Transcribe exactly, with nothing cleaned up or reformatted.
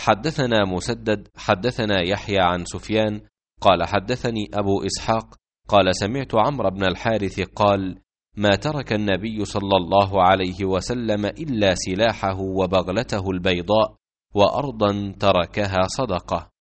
حدثنا مسدد حدثنا يحيى عن سفيان قال حدثني أبو إسحاق قال سمعت عمرو بن الحارث قال ما ترك النبي صلى الله عليه وسلم إلا سلاحه وبغلته البيضاء وأرضا تركها صدقة.